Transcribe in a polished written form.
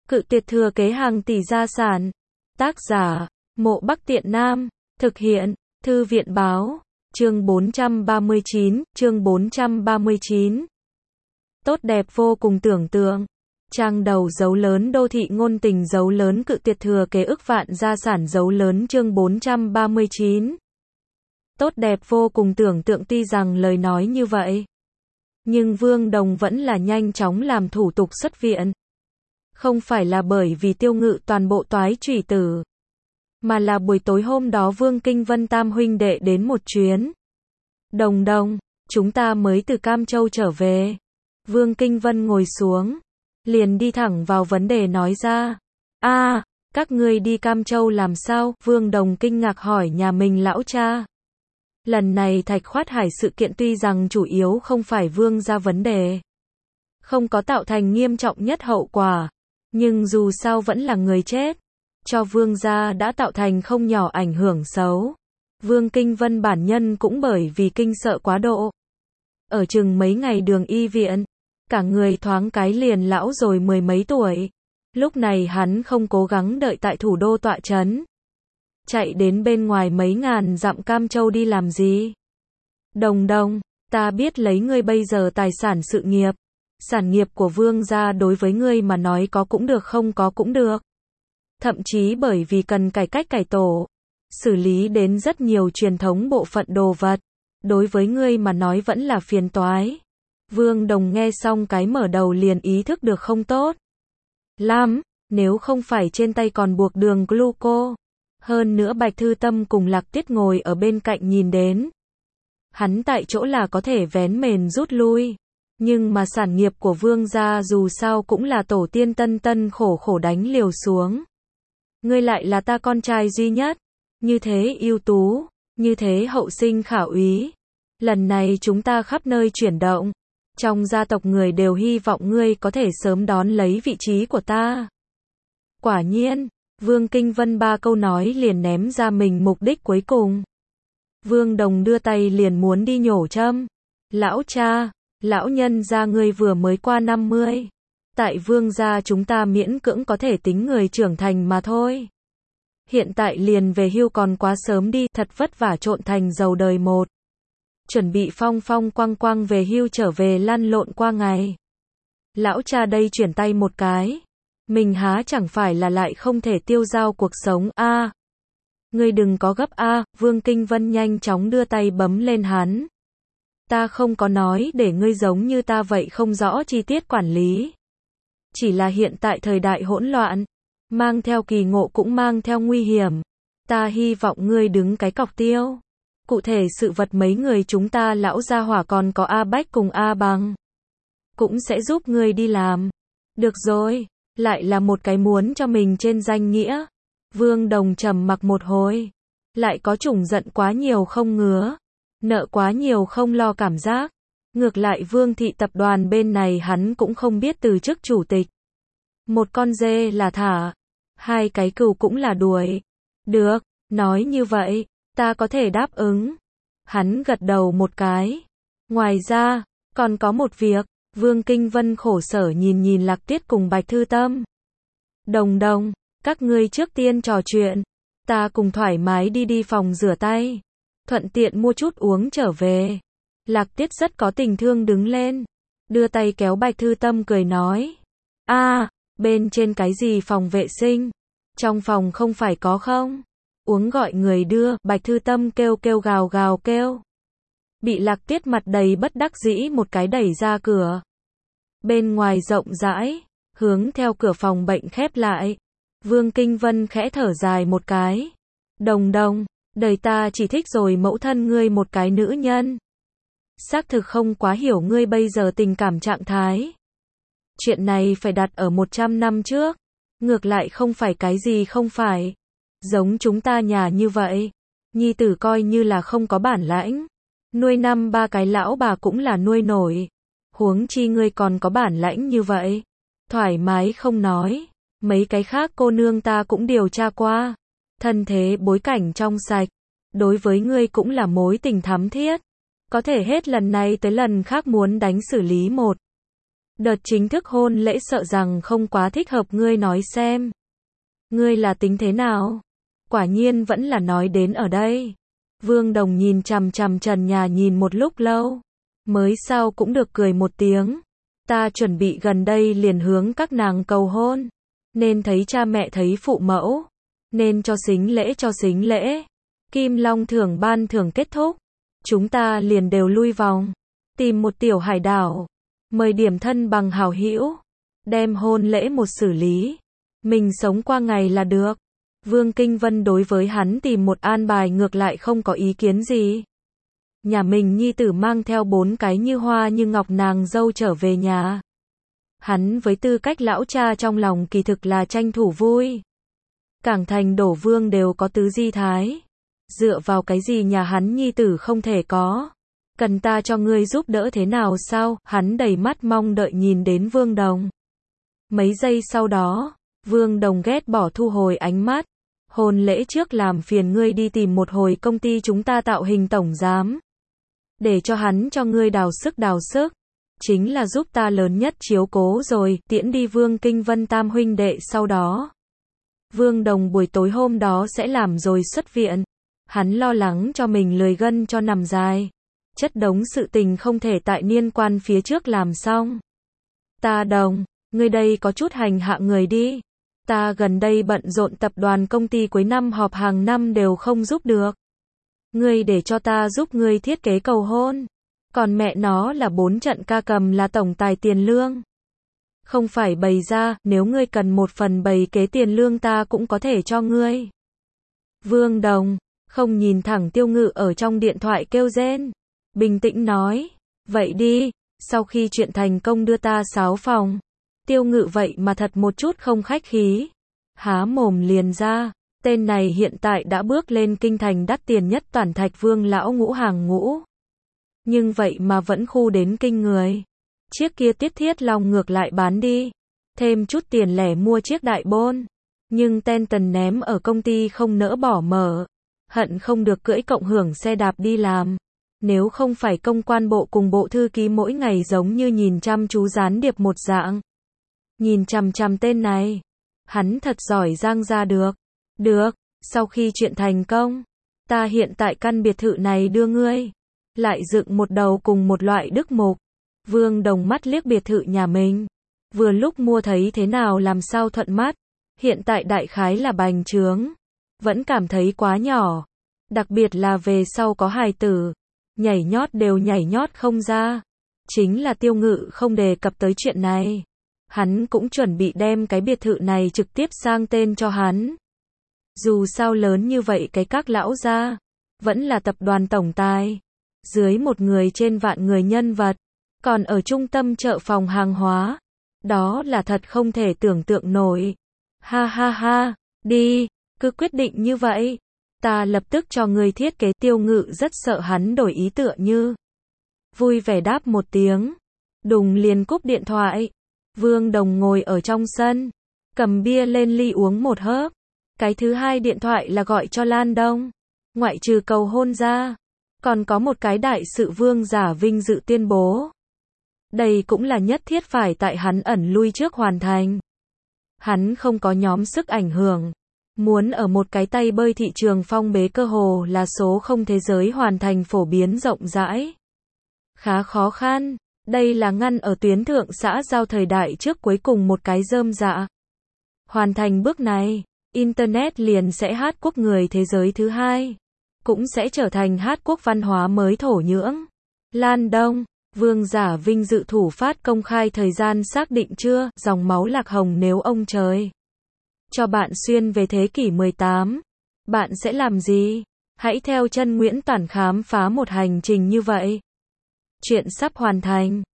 Cự tuyệt thừa kế hàng tỷ gia sản. Tác giả, Mộ Bắc Tiện Nam. Thực hiện, Thư viện báo. Chương 439, chương 439. Tốt đẹp vô cùng tưởng tượng. Trang đầu dấu lớn đô thị ngôn tình dấu lớn cự tuyệt thừa kế ức vạn gia sản dấu lớn chương 439. Tốt đẹp vô cùng tưởng tượng tuy rằng lời nói như vậy. Nhưng Vương Đồng vẫn là nhanh chóng làm thủ tục xuất viện. Không phải là bởi vì Tiêu Ngự toàn bộ toái trùy tử. Mà là buổi tối hôm đó Vương Kinh Vân tam huynh đệ đến một chuyến. Đồng đồng, chúng ta mới từ Cam Châu trở về. Vương Kinh Vân ngồi xuống. Liền đi thẳng vào vấn đề nói ra. Các ngươi đi Cam Châu làm sao? Vương Đồng kinh ngạc hỏi nhà mình lão cha. Lần này Thạch Khoát Hải sự kiện tuy rằng chủ yếu không phải Vương ra vấn đề. Không có tạo thành nghiêm trọng nhất hậu quả. Nhưng dù sao vẫn là người chết. Cho Vương gia đã tạo thành không nhỏ ảnh hưởng xấu. Vương Kinh Vân bản nhân cũng bởi vì kinh sợ quá độ. Ở chừng mấy ngày đường y viện. Cả người thoáng cái liền lão rồi mười mấy tuổi. Lúc này hắn không cố gắng đợi tại thủ đô tọa trấn. Chạy đến bên ngoài mấy ngàn dặm Cam Châu đi làm gì? Đồng đồng, ta biết lấy ngươi bây giờ tài sản sự nghiệp. Sản nghiệp của Vương gia đối với ngươi mà nói có cũng được không có cũng được. Thậm chí bởi vì cần cải cách cải tổ. Xử lý đến rất nhiều truyền thống bộ phận đồ vật. Đối với ngươi mà nói vẫn là phiền toái. Vương Đồng nghe xong cái mở đầu liền ý thức được không tốt lắm, nếu không phải trên tay còn buộc đường gluco. Hơn nữa Bạch Thư Tâm cùng Lạc Tiết ngồi ở bên cạnh nhìn đến. Hắn tại chỗ là có thể vén mền rút lui. Nhưng mà sản nghiệp của Vương gia dù sao cũng là tổ tiên tân tân khổ khổ đánh liều xuống. Ngươi lại là ta con trai duy nhất. Như thế ưu tú, như thế hậu sinh khả úy. Lần này chúng ta khắp nơi chuyển động. Trong gia tộc người đều hy vọng ngươi có thể sớm đón lấy vị trí của ta. Quả nhiên, Vương Kinh Vân ba câu nói liền ném ra mình mục đích cuối cùng. Vương Đồng đưa tay liền muốn đi nhổ châm. Lão cha, lão nhân gia ngươi vừa mới qua 50. Tại Vương gia chúng ta miễn cưỡng có thể tính người trưởng thành mà thôi. Hiện tại liền về hưu còn quá sớm đi, thật vất vả trộn thành giàu đời một. Chuẩn bị phong phong quang quang về hưu trở về lăn lộn qua ngày. Lão cha đây chuyển tay một cái. Mình há chẳng phải là lại không thể tiêu dao cuộc sống Ngươi đừng có gấp Vương Kinh Vân nhanh chóng đưa tay bấm lên hắn. Ta không có nói để ngươi giống như ta vậy không rõ chi tiết quản lý. Chỉ là hiện tại thời đại hỗn loạn. Mang theo kỳ ngộ cũng mang theo nguy hiểm. Ta hy vọng ngươi đứng cái cọc tiêu. Cụ thể sự vật mấy người chúng ta lão gia hỏa còn có A Bách cùng A Bằng. Cũng sẽ giúp ngươi đi làm. Được rồi, lại là một cái muốn cho mình trên danh nghĩa. Vương Đồng trầm mặc một hồi. Lại có chủng giận quá nhiều không ngứa. Nợ quá nhiều không lo cảm giác. Ngược lại Vương thị tập đoàn bên này hắn cũng không biết từ chức chủ tịch. Một con dê là thả. Hai cái cừu cũng là đuổi. Được, nói như vậy. Ta có thể đáp ứng. Hắn gật đầu một cái. Ngoài ra, còn có một việc. Vương Kinh Vân khổ sở nhìn nhìn Lạc Tiết cùng Bạch Thư Tâm. Đồng đồng, các ngươi trước tiên trò chuyện. Ta cùng thoải mái đi phòng rửa tay. Thuận tiện mua chút uống trở về. Lạc Tiết rất có tình thương đứng lên. Đưa tay kéo Bạch Thư Tâm cười nói. Bên trên cái gì phòng vệ sinh? Trong phòng không phải có không? Uống gọi người đưa, Bạch Thư Tâm kêu gào gào kêu. Bị Lạc Tiết mặt đầy bất đắc dĩ một cái đẩy ra cửa. Bên ngoài rộng rãi, hướng theo cửa phòng bệnh khép lại. Vương Kinh Vân khẽ thở dài một cái. Đồng đồng, đời ta chỉ thích rồi mẫu thân ngươi một cái nữ nhân. Xác thực không quá hiểu ngươi bây giờ tình cảm trạng thái. Chuyện này phải đặt ở 100 năm trước. Ngược lại không phải cái gì không phải. Giống chúng ta nhà như vậy. Nhi tử coi như là không có bản lãnh. Nuôi năm ba cái lão bà cũng là nuôi nổi. Huống chi ngươi còn có bản lãnh như vậy. Thoải mái không nói. Mấy cái khác cô nương ta cũng điều tra qua. Thân thế bối cảnh trong sạch. Đối với ngươi cũng là mối tình thắm thiết. Có thể hết lần này tới lần khác muốn đánh xử lý một Đợt chính thức hôn lễ sợ rằng không quá thích hợp ngươi nói xem. Ngươi là tính thế nào? Quả nhiên vẫn là nói đến ở đây. Vương Đồng nhìn chằm chằm trần nhà nhìn một lúc lâu. Mới sau cũng được cười một tiếng. Ta chuẩn bị gần đây liền hướng các nàng cầu hôn. Nên thấy cha mẹ thấy phụ mẫu. Nên cho xính lễ. Kim Long thưởng ban thưởng kết thúc. Chúng ta liền đều lui vòng. Tìm một tiểu hải đảo. Mời điểm thân bằng hảo hữu. Đem hôn lễ một xử lý. Mình sống qua ngày là được. Vương Kinh Vân đối với hắn tìm một an bài ngược lại không có ý kiến gì. Nhà mình nhi tử mang theo 4 cái như hoa như ngọc nàng dâu trở về nhà. Hắn với tư cách lão cha trong lòng kỳ thực là tranh thủ vui. Cảng Thành Đổ Vương đều có tứ di thái. Dựa vào cái gì nhà hắn nhi tử không thể có. Cần ta cho ngươi giúp đỡ thế nào sao? Hắn đầy mắt mong đợi nhìn đến Vương Đồng. Mấy giây sau đó, Vương Đồng ghét bỏ thu hồi ánh mắt. Hôn lễ trước làm phiền ngươi đi tìm một hồi công ty chúng ta tạo hình tổng giám. Để cho hắn cho ngươi đào sức. Chính là giúp ta lớn nhất chiếu cố rồi, tiễn đi Vương Kinh Vân tam huynh đệ sau đó. Vương Đồng buổi tối hôm đó sẽ làm rồi xuất viện. Hắn lo lắng cho mình lười gân cho nằm dài. Chất đống sự tình không thể tại niên quan phía trước làm xong. Ta Đồng, ngươi đây có chút hành hạ người đi. Ta gần đây bận rộn tập đoàn công ty cuối năm họp hàng năm đều không giúp được. Ngươi để cho ta giúp ngươi thiết kế cầu hôn. Còn mẹ nó là 4 trận ca cầm là tổng tài tiền lương. Không phải bày ra, nếu ngươi cần một phần bày kế tiền lương ta cũng có thể cho ngươi. Vương Đồng, không nhìn thẳng Tiêu Ngự ở trong điện thoại kêu rên. Bình tĩnh nói, vậy đi, sau khi chuyện thành công đưa ta 6 phòng. Tiêu Ngự vậy mà thật một chút không khách khí. Há mồm liền ra, tên này hiện tại đã bước lên kinh thành đắt tiền nhất toàn Thạch Vương lão ngũ hàng ngũ. Nhưng vậy mà vẫn khu đến kinh người. Chiếc kia Tiết Thiết Long ngược lại bán đi. Thêm chút tiền lẻ mua chiếc đại bôn. Nhưng Tenton ném ở công ty không nỡ bỏ mở. Hận không được cưỡi cộng hưởng xe đạp đi làm. Nếu không phải công quan bộ cùng bộ thư ký mỗi ngày giống như nhìn chăm chú gián điệp một dạng. Nhìn chằm chằm tên này. Hắn thật giỏi giang ra được. Được, sau khi chuyện thành công. Ta hiện tại căn biệt thự này đưa ngươi. Lại dựng một đầu cùng một loại đức mục. Vương Đồng mắt liếc biệt thự nhà mình. Vừa lúc mua thấy thế nào làm sao thuận mắt. Hiện tại đại khái là bành trướng. Vẫn cảm thấy quá nhỏ. Đặc biệt là về sau có hài tử. Nhảy nhót đều nhảy nhót không ra. Chính là Tiêu Ngự không đề cập tới chuyện này. Hắn cũng chuẩn bị đem cái biệt thự này trực tiếp sang tên cho hắn. Dù sao lớn như vậy cái các lão gia. Vẫn là tập đoàn tổng tài. Dưới một người trên vạn người nhân vật. Còn ở trung tâm chợ phòng hàng hóa. Đó là thật không thể tưởng tượng nổi. Ha ha ha, đi, cứ quyết định như vậy. Ta lập tức cho người thiết kế. Tiêu Ngự rất sợ hắn đổi ý tựa như. Vui vẻ đáp một tiếng. Đùng liền cúp điện thoại. Vương Đồng ngồi ở trong sân. Cầm bia lên ly uống một hớp. Cái thứ hai điện thoại là gọi cho Lan Đông. Ngoại trừ cầu hôn ra. Còn có một cái đại sự Vương Giả Vinh dự tuyên bố. Đây cũng là nhất thiết phải tại hắn ẩn lui trước hoàn thành. Hắn không có nhóm sức ảnh hưởng. Muốn ở một cái tay bơi thị trường phong bế cơ hồ là số không thế giới hoàn thành phổ biến rộng rãi. Khá khó khăn. Đây là ngăn ở tuyến thượng xã giao thời đại trước cuối cùng một cái rơm rạ. Hoàn thành bước này, Internet liền sẽ hát quốc người thế giới thứ hai. Cũng sẽ trở thành hát quốc văn hóa mới thổ nhưỡng. Lan Đông, Vương Giả Vinh dự thủ phát công khai thời gian xác định chưa? Dòng máu lạc hồng nếu ông trời cho bạn xuyên về thế kỷ 18. Bạn sẽ làm gì? Hãy theo chân Nguyễn Toản khám phá một hành trình như vậy. Chuyện sắp hoàn thành.